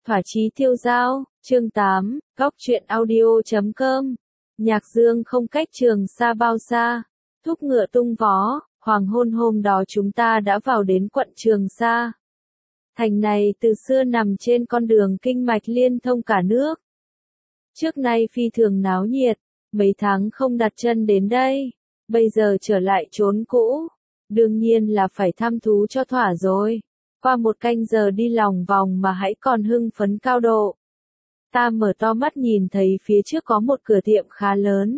Thỏa chí tiêu dao, chương 8, góc truyện audio.com. Nhạc Dương không cách Trường Sa bao xa. Thúc ngựa tung vó, hoàng hôn hôm đó chúng ta đã vào đến quận Trường Sa. Thành này từ xưa nằm trên con đường kinh mạch liên thông cả nước. Trước nay phi thường náo nhiệt, mấy tháng không đặt chân đến đây, bây giờ trở lại chốn cũ, đương nhiên là phải thăm thú cho thỏa rồi. Qua một canh giờ đi lòng vòng mà hãy còn hưng phấn cao độ. Ta mở to mắt nhìn thấy phía trước có một cửa tiệm khá lớn.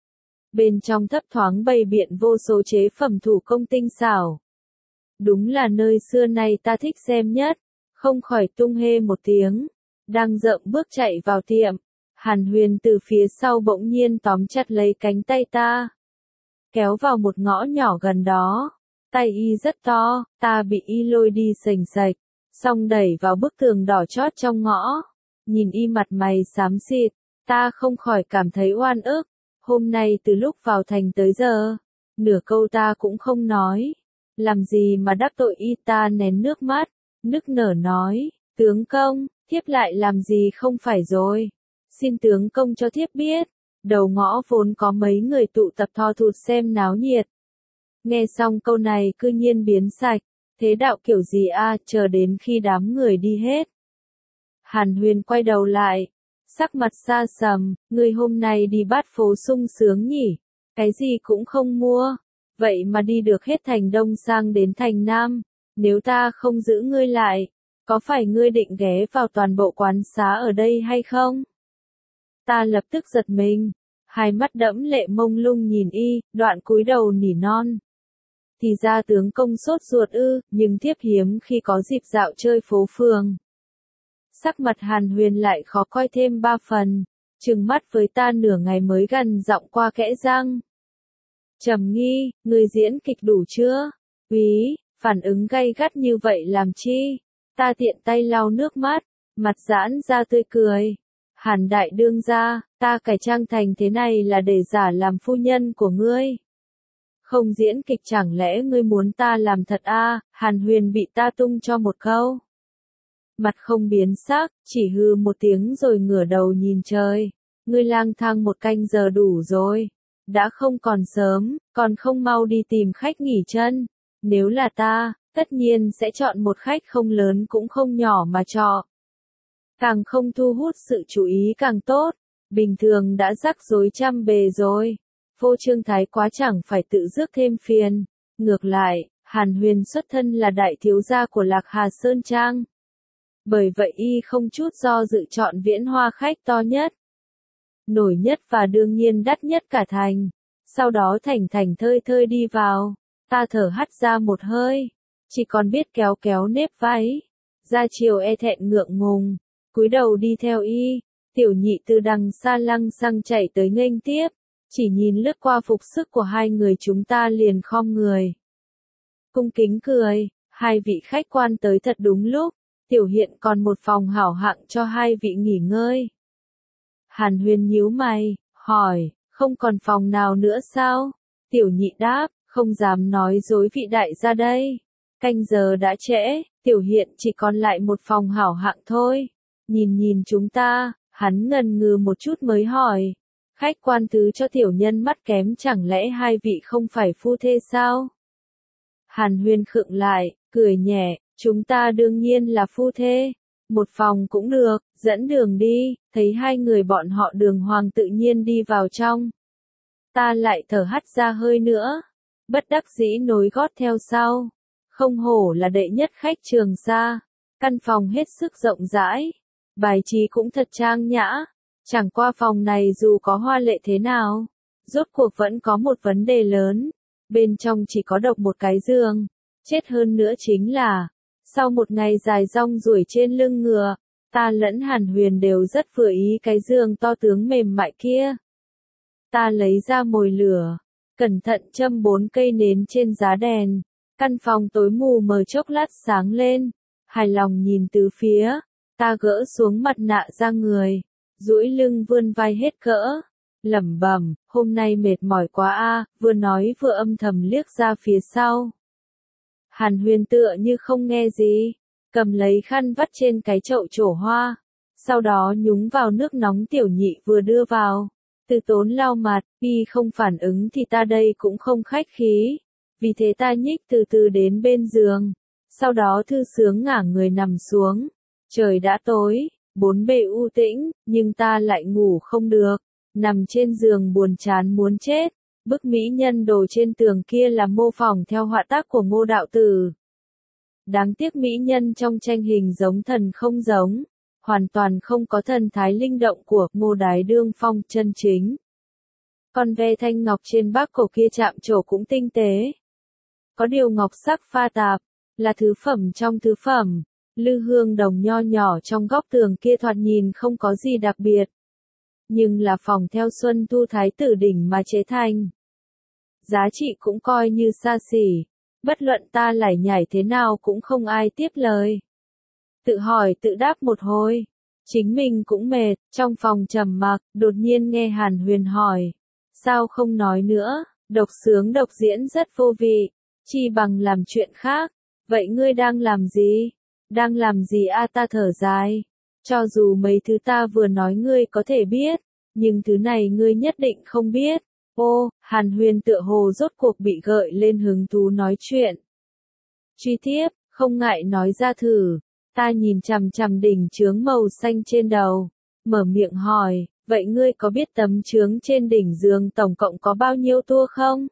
Bên trong thấp thoáng bày biện vô số chế phẩm thủ công tinh xảo. Đúng là nơi xưa nay ta thích xem nhất, không khỏi tung hê một tiếng. Đang dậm bước chạy vào tiệm, Hàn Huyền từ phía sau bỗng nhiên tóm chặt lấy cánh tay ta. Kéo vào một ngõ nhỏ gần đó. Tay y rất to, ta bị y lôi đi sềnh sạch, xong đẩy vào bức tường đỏ chót trong ngõ. Nhìn y mặt mày xám xịt, ta không khỏi cảm thấy oan ức. Hôm nay từ lúc vào thành tới giờ, nửa câu ta cũng không nói. Làm gì mà đắc tội y? Ta nén nước mắt, nức nở nói, tướng công, thiếp lại làm gì không phải rồi. Xin tướng công cho thiếp biết. Đầu ngõ vốn có mấy người tụ tập thò thụt xem náo nhiệt. Nghe xong câu này cư nhiên biến sạch, thế đạo kiểu gì a? Chờ đến khi đám người đi hết. Hàn Huyền quay đầu lại, sắc mặt xa sầm, ngươi hôm nay đi bát phố sung sướng nhỉ, cái gì cũng không mua, vậy mà đi được hết thành Đông sang đến thành Nam, nếu ta không giữ ngươi lại, có phải ngươi định ghé vào toàn bộ quán xá ở đây hay không? Ta lập tức giật mình, hai mắt đẫm lệ mông lung nhìn y, đoạn cúi đầu nỉ non. Thì ra tướng công sốt ruột ư, nhưng thiếp hiếm khi có dịp dạo chơi phố phường. Sắc mặt Hàn Huyền lại khó coi thêm ba phần, trừng mắt với ta nửa ngày mới gần giọng qua kẽ răng. Trầm Nghi, người diễn kịch đủ chưa? Úy, phản ứng gay gắt như vậy làm chi? Ta tiện tay lau nước mắt, mặt giãn ra tươi cười. Hàn đại đương gia, ta cải trang thành thế này là để giả làm phu nhân của ngươi. Không diễn kịch chẳng lẽ ngươi muốn ta làm thật a? Hàn Huyền bị ta tung cho một câu. Mặt không biến sắc, chỉ hừ một tiếng rồi ngửa đầu nhìn trời. Ngươi lang thang một canh giờ đủ rồi. Đã không còn sớm, còn không mau đi tìm khách nghỉ chân. Nếu là ta, tất nhiên sẽ chọn một khách không lớn cũng không nhỏ mà trọ. Càng không thu hút sự chú ý càng tốt. Bình thường đã rắc rối trăm bề rồi. Phô trương thái quá chẳng phải tự rước thêm phiền. Ngược lại, Hàn Huyền xuất thân là đại thiếu gia của Lạc Hà Sơn Trang. Bởi vậy y không chút do dự chọn Viễn Hoa khách to nhất, nổi nhất và đương nhiên đắt nhất cả thành. Sau đó thảnh thảnh thơi thơi đi vào. Ta thở hắt ra một hơi, chỉ còn biết kéo kéo nếp váy, ra chiều e thẹn ngượng ngùng, cúi đầu đi theo y. Tiểu Nhị từ đằng xa lăng xăng chạy tới nghênh tiếp, chỉ nhìn lướt qua phục sức của hai người chúng ta liền khom người. Cung kính cười, hai vị khách quan tới thật đúng lúc, tiểu hiện còn một phòng hảo hạng cho hai vị nghỉ ngơi. Hàn Huyền nhíu mày, hỏi, không còn phòng nào nữa sao? Tiểu Nhị đáp, không dám nói dối vị đại gia đây. Canh giờ đã trễ, tiểu hiện chỉ còn lại một phòng hảo hạng thôi. Nhìn chúng ta, hắn ngần ngừ một chút mới hỏi. Khách quan thứ cho tiểu nhân mắt kém chẳng lẽ hai vị không phải phu thê sao? Hàn Huyền khựng lại, cười nhẹ, chúng ta đương nhiên là phu thê. Một phòng cũng được, dẫn đường đi, thấy hai người bọn họ đường hoàng tự nhiên đi vào trong. Ta lại thở hắt ra hơi nữa, bất đắc dĩ nối gót theo sau. Không hổ là đệ nhất khách Trường Sa, căn phòng hết sức rộng rãi, bài trí cũng thật trang nhã. Chẳng qua phòng này dù có hoa lệ thế nào, rốt cuộc vẫn có một vấn đề lớn, bên trong chỉ có độc một cái giường. Chết hơn nữa chính là, sau một ngày dài rong ruổi trên lưng ngựa, ta lẫn Hàn Huyền đều rất vừa ý cái giường to tướng mềm mại kia. Ta lấy ra mồi lửa, cẩn thận châm 4 cây nến trên giá đèn, căn phòng tối mù mờ chốc lát sáng lên, hài lòng nhìn từ phía, ta gỡ xuống mặt nạ ra người, duỗi lưng vươn vai hết cỡ, lẩm bẩm, hôm nay mệt mỏi quá a, vừa nói vừa âm thầm liếc ra phía sau. Hàn Huyền tựa như không nghe gì, cầm lấy khăn vắt trên cái chậu trổ hoa, sau đó nhúng vào nước nóng tiểu nhị vừa đưa vào. Từ Tốn lau mặt, y không phản ứng thì ta đây cũng không khách khí. Vì thế ta nhích từ từ đến bên giường, sau đó thư sướng ngả người nằm xuống. Trời đã tối, bốn bề u tĩnh, nhưng ta lại ngủ không được, nằm trên giường buồn chán muốn chết. Bức mỹ nhân đồ trên tường kia là mô phỏng theo họa tác của Ngô Đạo Tử. Đáng tiếc mỹ nhân trong tranh hình giống thần không giống, hoàn toàn không có thần thái linh động của Ngô Đái Đương Phong chân chính. Con ve thanh ngọc trên bác cổ kia chạm trổ cũng tinh tế. Có điều ngọc sắc pha tạp, là thứ phẩm trong thứ phẩm. Lư hương đồng nho nhỏ trong góc tường kia thoạt nhìn không có gì đặc biệt. Nhưng là phòng theo Xuân Thu Thái Tử đỉnh mà chế thành. Giá trị cũng coi như xa xỉ. Bất luận ta lải nhải thế nào cũng không ai tiếp lời. Tự hỏi tự đáp một hồi. Chính mình cũng mệt, trong phòng trầm mặc, đột nhiên nghe Hàn Huyền hỏi. Sao không nói nữa, độc sướng độc diễn rất vô vị, chi bằng làm chuyện khác. Vậy ngươi đang làm gì? Đang làm gì a? Ta thở dài. Cho dù mấy thứ ta vừa nói ngươi có thể biết, nhưng thứ này ngươi nhất định không biết. Ô, Hàn Huyền tựa hồ rốt cuộc bị gợi lên hứng thú nói chuyện. Truy tiếp, không ngại nói ra thử. Ta nhìn chằm chằm đỉnh chướng màu xanh trên đầu, mở miệng hỏi, vậy ngươi có biết tấm chướng trên đỉnh giường tổng cộng có bao nhiêu tua không?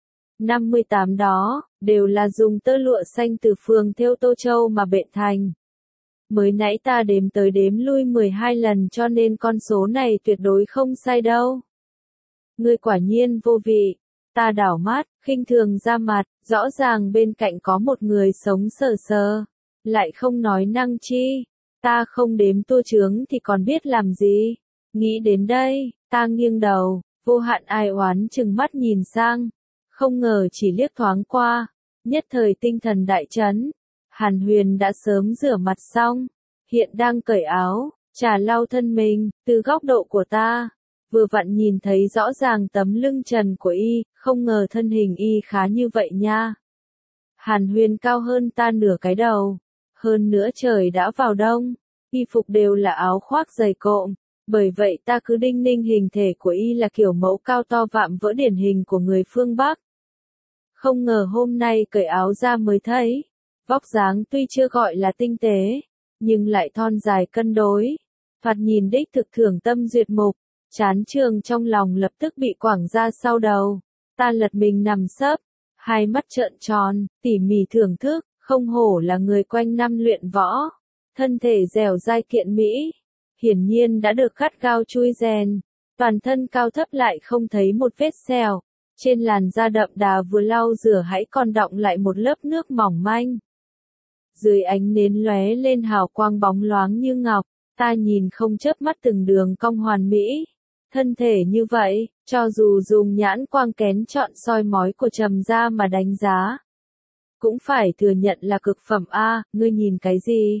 58 đó, đều là dùng tơ lụa xanh từ phường thêu Tô Châu mà bện thành. Mới nãy ta đếm tới đếm lui 12 lần cho nên con số này tuyệt đối không sai đâu. Ngươi quả nhiên vô vị. Ta đảo mắt, khinh thường ra mặt, rõ ràng bên cạnh có một người sống sờ sờ. Lại không nói năng chi. Ta không đếm tua chướng thì còn biết làm gì. Nghĩ đến đây, ta nghiêng đầu, vô hạn ai oán chừng mắt nhìn sang. Không ngờ chỉ liếc thoáng qua, nhất thời tinh thần đại chấn. Hàn Huyền đã sớm rửa mặt xong, hiện đang cởi áo, trà lau thân mình. Từ góc độ của ta, vừa vặn nhìn thấy rõ ràng tấm lưng trần của y, không ngờ thân hình y khá như vậy nha. Hàn Huyền cao hơn ta nửa cái đầu, hơn nữa trời đã vào đông, y phục đều là áo khoác dày cộm, bởi vậy ta cứ đinh ninh hình thể của y là kiểu mẫu cao to vạm vỡ điển hình của người phương Bắc. Không ngờ hôm nay cởi áo ra mới thấy, vóc dáng tuy chưa gọi là tinh tế, nhưng lại thon dài cân đối, thoạt nhìn đích thực thưởng tâm duyệt mục. Chán trường trong lòng lập tức bị quẳng ra sau đầu. Ta lật mình nằm sấp, hai mắt trợn tròn, tỉ mỉ thưởng thức, không hổ là người quanh năm luyện võ. Thân thể dẻo dai kiện mỹ, hiển nhiên đã được gắt gao chui rèn, toàn thân cao thấp lại không thấy một vết sẹo. Trên làn da đậm đà vừa lau rửa hãy còn đọng lại một lớp nước mỏng manh. Dưới ánh nến lóe lên hào quang bóng loáng như ngọc, ta nhìn không chớp mắt từng đường cong hoàn mỹ. Thân thể như vậy, cho dù dùng nhãn quang kén chọn soi mói của Trầm gia mà đánh giá, cũng phải thừa nhận là cực phẩm a. Ngươi nhìn cái gì?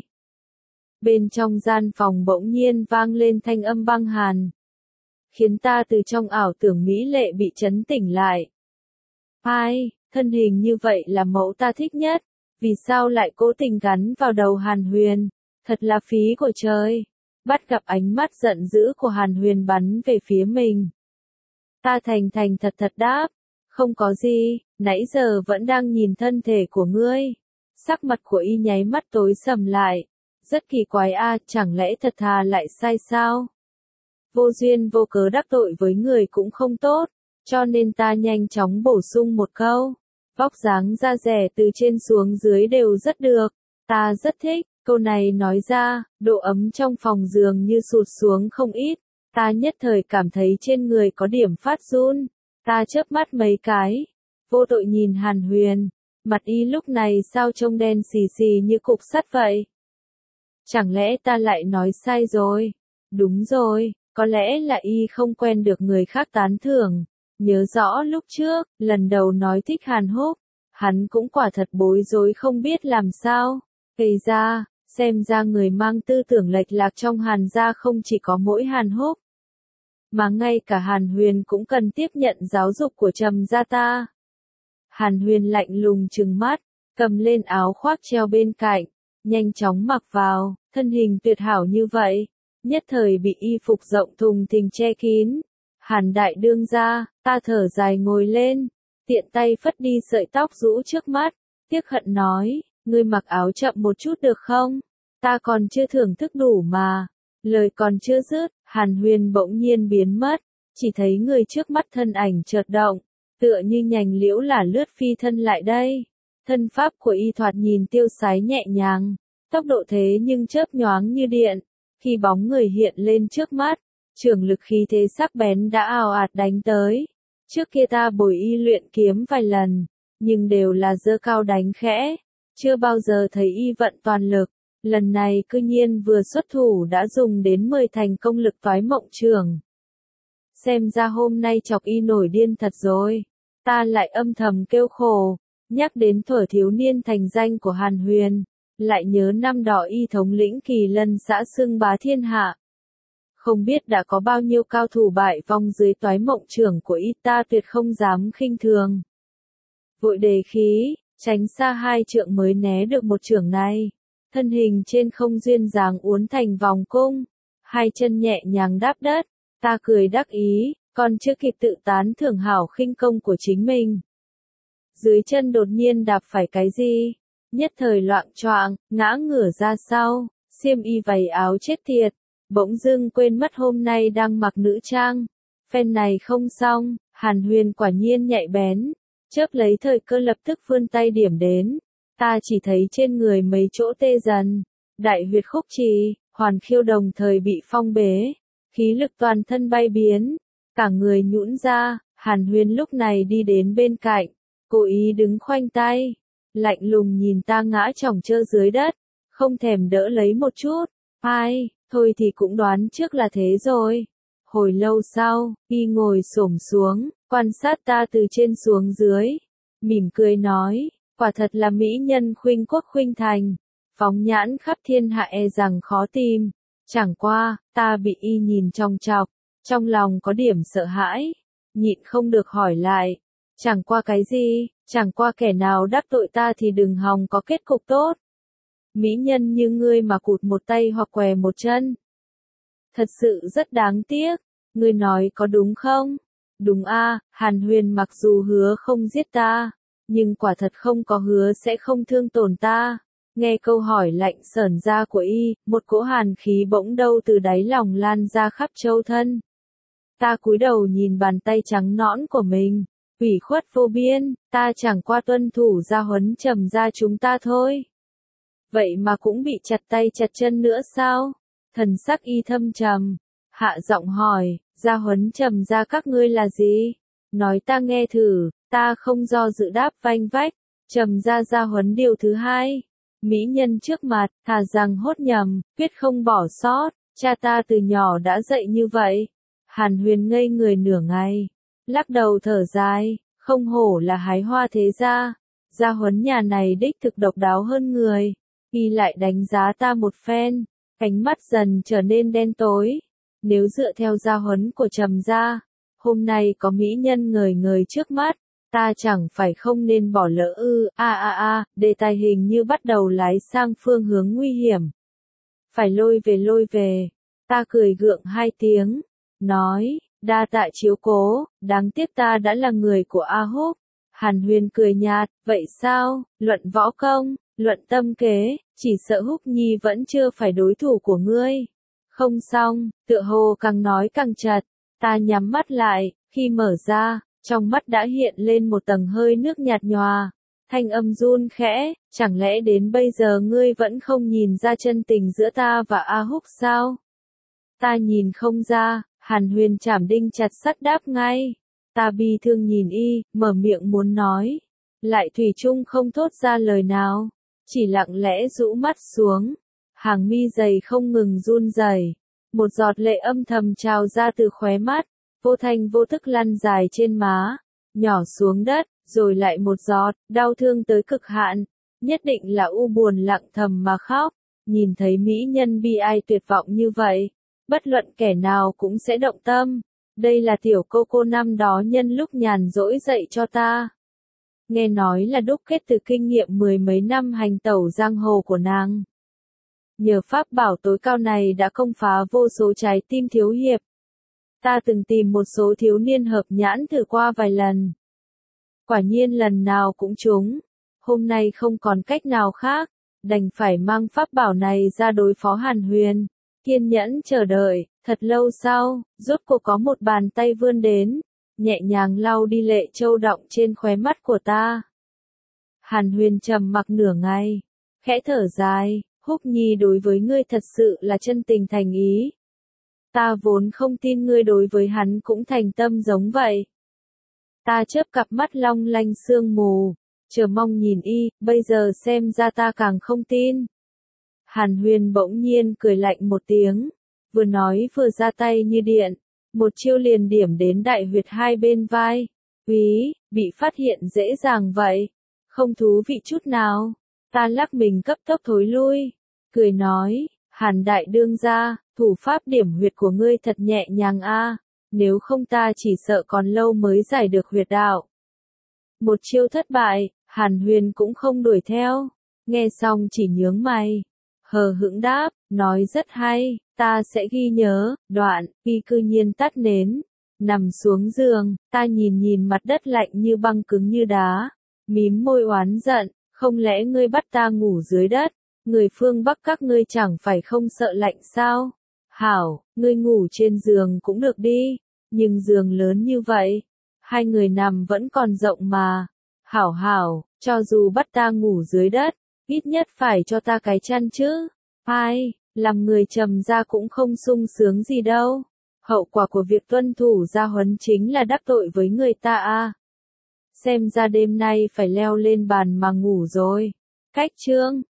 Bên trong gian phòng bỗng nhiên vang lên thanh âm băng hàn, khiến ta từ trong ảo tưởng mỹ lệ bị chấn tỉnh lại. Ai, thân hình như vậy là mẫu ta thích nhất, vì sao lại cố tình gắn vào đầu Hàn Huyền? Thật là phí của trời. Bắt gặp ánh mắt giận dữ của Hàn Huyền bắn về phía mình. Ta thành thành thật thật đáp, không có gì, nãy giờ vẫn đang nhìn thân thể của ngươi. Sắc mặt của y nháy mắt tối sầm lại, rất kỳ quái a, chẳng lẽ thật thà lại sai sao? Vô duyên vô cớ đắc tội với người cũng không tốt, cho nên ta nhanh chóng bổ sung một câu. Vóc dáng da dẻ từ trên xuống dưới đều rất được, ta rất thích. Câu này nói ra, độ ấm trong phòng giường như sụt xuống không ít, ta nhất thời cảm thấy trên người có điểm phát run, ta chớp mắt mấy cái, vô tội nhìn Hàn Huyền, mặt y lúc này sao trông đen xì xì như cục sắt vậy? Chẳng lẽ ta lại nói sai rồi? Đúng rồi, có lẽ là y không quen được người khác tán thưởng, nhớ rõ lúc trước, lần đầu nói thích Hàn Húc, hắn cũng quả thật bối rối không biết làm sao, gây ra. Xem ra người mang tư tưởng lệch lạc trong Hàn gia không chỉ có mỗi Hàn Húc, mà ngay cả Hàn Huyền cũng cần tiếp nhận giáo dục của Trầm gia ta. Hàn Huyền lạnh lùng trừng mắt, cầm lên áo khoác treo bên cạnh, nhanh chóng mặc vào, thân hình tuyệt hảo như vậy, nhất thời bị y phục rộng thùng thình che kín. Hàn đại đương gia, ta thở dài ngồi lên, tiện tay phất đi sợi tóc rũ trước mắt, tiếc hận nói, ngươi mặc áo chậm một chút được không? Ta còn chưa thưởng thức đủ mà. Lời còn chưa dứt, Hàn Huyền bỗng nhiên biến mất, chỉ thấy người trước mắt thân ảnh chợt động, tựa như nhành liễu là lướt phi thân lại đây. Thân pháp của y thoạt nhìn tiêu sái nhẹ nhàng, tốc độ thế nhưng chớp nhoáng như điện, khi bóng người hiện lên trước mắt, trường lực khí thế sắc bén đã ào ạt đánh tới. Trước kia ta bồi y luyện kiếm vài lần, nhưng đều là giơ cao đánh khẽ, chưa bao giờ thấy y vận toàn lực. Lần này cư nhiên vừa xuất thủ đã dùng đến 10 thành công lực toái mộng trường. Xem ra hôm nay chọc y nổi điên thật rồi. Ta lại âm thầm kêu khổ, nhắc đến thuở thiếu niên thành danh của Hàn Huyền, lại nhớ năm đó y thống lĩnh Kỳ Lân xã xưng bá thiên hạ. Không biết đã có bao nhiêu cao thủ bại vong dưới toái mộng trường của y, ta tuyệt không dám khinh thường. Vội đề khí, tránh xa 2 trượng mới né được một chưởng này. Thân hình trên không duyên dáng uốn thành vòng cung, 2 chân nhẹ nhàng đáp đất, ta cười đắc ý, còn chưa kịp tự tán thưởng hảo khinh công của chính mình. Dưới chân đột nhiên đạp phải cái gì, nhất thời loạng choạng, ngã ngửa ra sau, xiêm y vầy áo chết tiệt, bỗng dưng quên mất hôm nay đang mặc nữ trang. Phen này không xong, Hàn Huyền quả nhiên nhạy bén, chớp lấy thời cơ lập tức vươn tay điểm đến. Ta chỉ thấy trên người mấy chỗ tê dần, đại huyệt khúc trì, hoàn khiêu đồng thời bị phong bế, khí lực toàn thân bay biến, cả người nhũn ra. Hàn Huyền lúc này đi đến bên cạnh, cố ý đứng khoanh tay, lạnh lùng nhìn ta ngã chỏng trơ dưới đất, không thèm đỡ lấy một chút. Ai, thôi thì cũng đoán trước là thế rồi. Hồi lâu sau, y ngồi xổm xuống, quan sát ta từ trên xuống dưới, mỉm cười nói, quả thật là mỹ nhân khuynh quốc khuynh thành, phóng nhãn khắp thiên hạ e rằng khó tìm. Chẳng qua, ta bị y nhìn chòng chọc, trong lòng có điểm sợ hãi, nhịn không được hỏi lại, chẳng qua cái gì, chẳng qua kẻ nào đắc tội ta thì đừng hòng có kết cục tốt. Mỹ nhân như ngươi mà cụt một tay hoặc què một chân, thật sự rất đáng tiếc, ngươi nói có đúng không? Đúng a, Hàn Huyền mặc dù hứa không giết ta, nhưng quả thật không có hứa sẽ không thương tổn ta. Nghe câu hỏi lạnh sởn ra của y, một cỗ hàn khí bỗng đâu từ đáy lòng lan ra khắp châu thân. Ta cúi đầu nhìn bàn tay trắng nõn của mình, ủy khuất vô biên, ta chẳng qua tuân thủ gia huấn trầm gia chúng ta thôi. Vậy mà cũng bị chặt tay chặt chân nữa sao? Thần sắc y thâm trầm, hạ giọng hỏi, gia huấn trầm gia các ngươi là gì? Nói ta nghe thử. Ta không do dự đáp vanh vách, trầm gia huấn điều thứ 2. Mỹ nhân trước mặt, thà rằng hốt nhầm, quyết không bỏ sót, cha ta từ nhỏ đã dạy như vậy. Hàn Huyền ngây người nửa ngày, lắc đầu thở dài, không hổ là hái hoa thế gia. Gia huấn nhà này đích thực độc đáo hơn người. Y lại đánh giá ta một phen, ánh mắt dần trở nên đen tối. Nếu dựa theo gia huấn của trầm gia, hôm nay có mỹ nhân ngời ngời trước mắt, ta chẳng phải không nên bỏ lỡ ư. Đề tài hình như bắt đầu lái sang phương hướng nguy hiểm. Phải lôi về. Ta cười gượng 2 tiếng, nói, đa tạ chiếu cố, đáng tiếc ta đã là người của A Húc. Hàn Huyền cười nhạt, vậy sao, luận võ công, luận tâm kế, chỉ sợ Húc Nhi vẫn chưa phải đối thủ của ngươi. Không xong, tựa hồ càng nói càng chật, ta nhắm mắt lại, khi mở ra, trong mắt đã hiện lên một tầng hơi nước nhạt nhòa, thanh âm run khẽ, chẳng lẽ đến bây giờ ngươi vẫn không nhìn ra chân tình giữa ta và A Húc sao? Ta nhìn không ra, Hàn Huyền chảm đinh chặt sắt đáp ngay. Ta bi thương nhìn y, mở miệng muốn nói, lại thủy chung không thốt ra lời nào, chỉ lặng lẽ rũ mắt xuống, hàng mi dày không ngừng run rẩy, một giọt lệ âm thầm trào ra từ khóe mắt, vô thanh vô thức lăn dài trên má, nhỏ xuống đất, rồi lại một giọt, đau thương tới cực hạn, nhất định là u buồn lặng thầm mà khóc, nhìn thấy mỹ nhân bi ai tuyệt vọng như vậy, bất luận kẻ nào cũng sẽ động tâm. Đây là tiểu cô năm đó nhân lúc nhàn rỗi dạy cho ta. Nghe nói là đúc kết từ kinh nghiệm 10 mấy năm hành tẩu giang hồ của nàng. nhờ pháp bảo tối cao này đã công phá vô số trái tim thiếu hiệp. Ta từng tìm một số thiếu niên hợp nhãn thử qua vài lần. Quả nhiên lần nào cũng trúng. Hôm nay không còn cách nào khác, đành phải mang pháp bảo này ra đối phó Hàn Huyền. Kiên nhẫn chờ đợi, thật lâu sau, rốt cuộc có một bàn tay vươn đến, nhẹ nhàng lau đi lệ châu đọng trên khóe mắt của ta. Hàn Huyền trầm mặc nửa ngày, khẽ thở dài, Húc Nhi đối với ngươi thật sự là chân tình thành ý. Ta vốn không tin ngươi đối với hắn cũng thành tâm giống vậy. Ta chớp cặp mắt long lanh sương mù, chờ mong nhìn y, bây giờ xem ra ta càng không tin. Hàn Huyền bỗng nhiên cười lạnh một tiếng, vừa nói vừa ra tay như điện, một chiêu liền điểm đến đại huyệt hai bên vai. Úy, bị phát hiện dễ dàng vậy, không thú vị chút nào. Ta lắc mình cấp tốc thối lui, cười nói, Hàn đại đương gia, thủ pháp điểm huyệt của ngươi thật nhẹ nhàng a, nếu không ta chỉ sợ còn lâu mới giải được huyệt đạo. Một chiêu thất bại, Hàn Huyền cũng không đuổi theo, nghe xong chỉ nhướng mày, hờ hững đáp, nói rất hay, ta sẽ ghi nhớ. Đoạn, y cư nhiên tắt nến, nằm xuống giường, ta nhìn nhìn mặt đất lạnh như băng cứng như đá, mím môi oán giận, không lẽ ngươi bắt ta ngủ dưới đất, người phương Bắc các ngươi chẳng phải không sợ lạnh sao? Hảo, ngươi ngủ trên giường cũng được đi, nhưng giường lớn như vậy, hai người nằm vẫn còn rộng mà. Hảo hảo, cho dù bắt ta ngủ dưới đất, ít nhất phải cho ta cái chăn chứ. Ai, làm người trầm ra cũng không sung sướng gì đâu. Hậu quả của việc tuân thủ gia huấn chính là đắc tội với người ta a. Xem ra đêm nay phải leo lên bàn mà ngủ rồi. Cách chương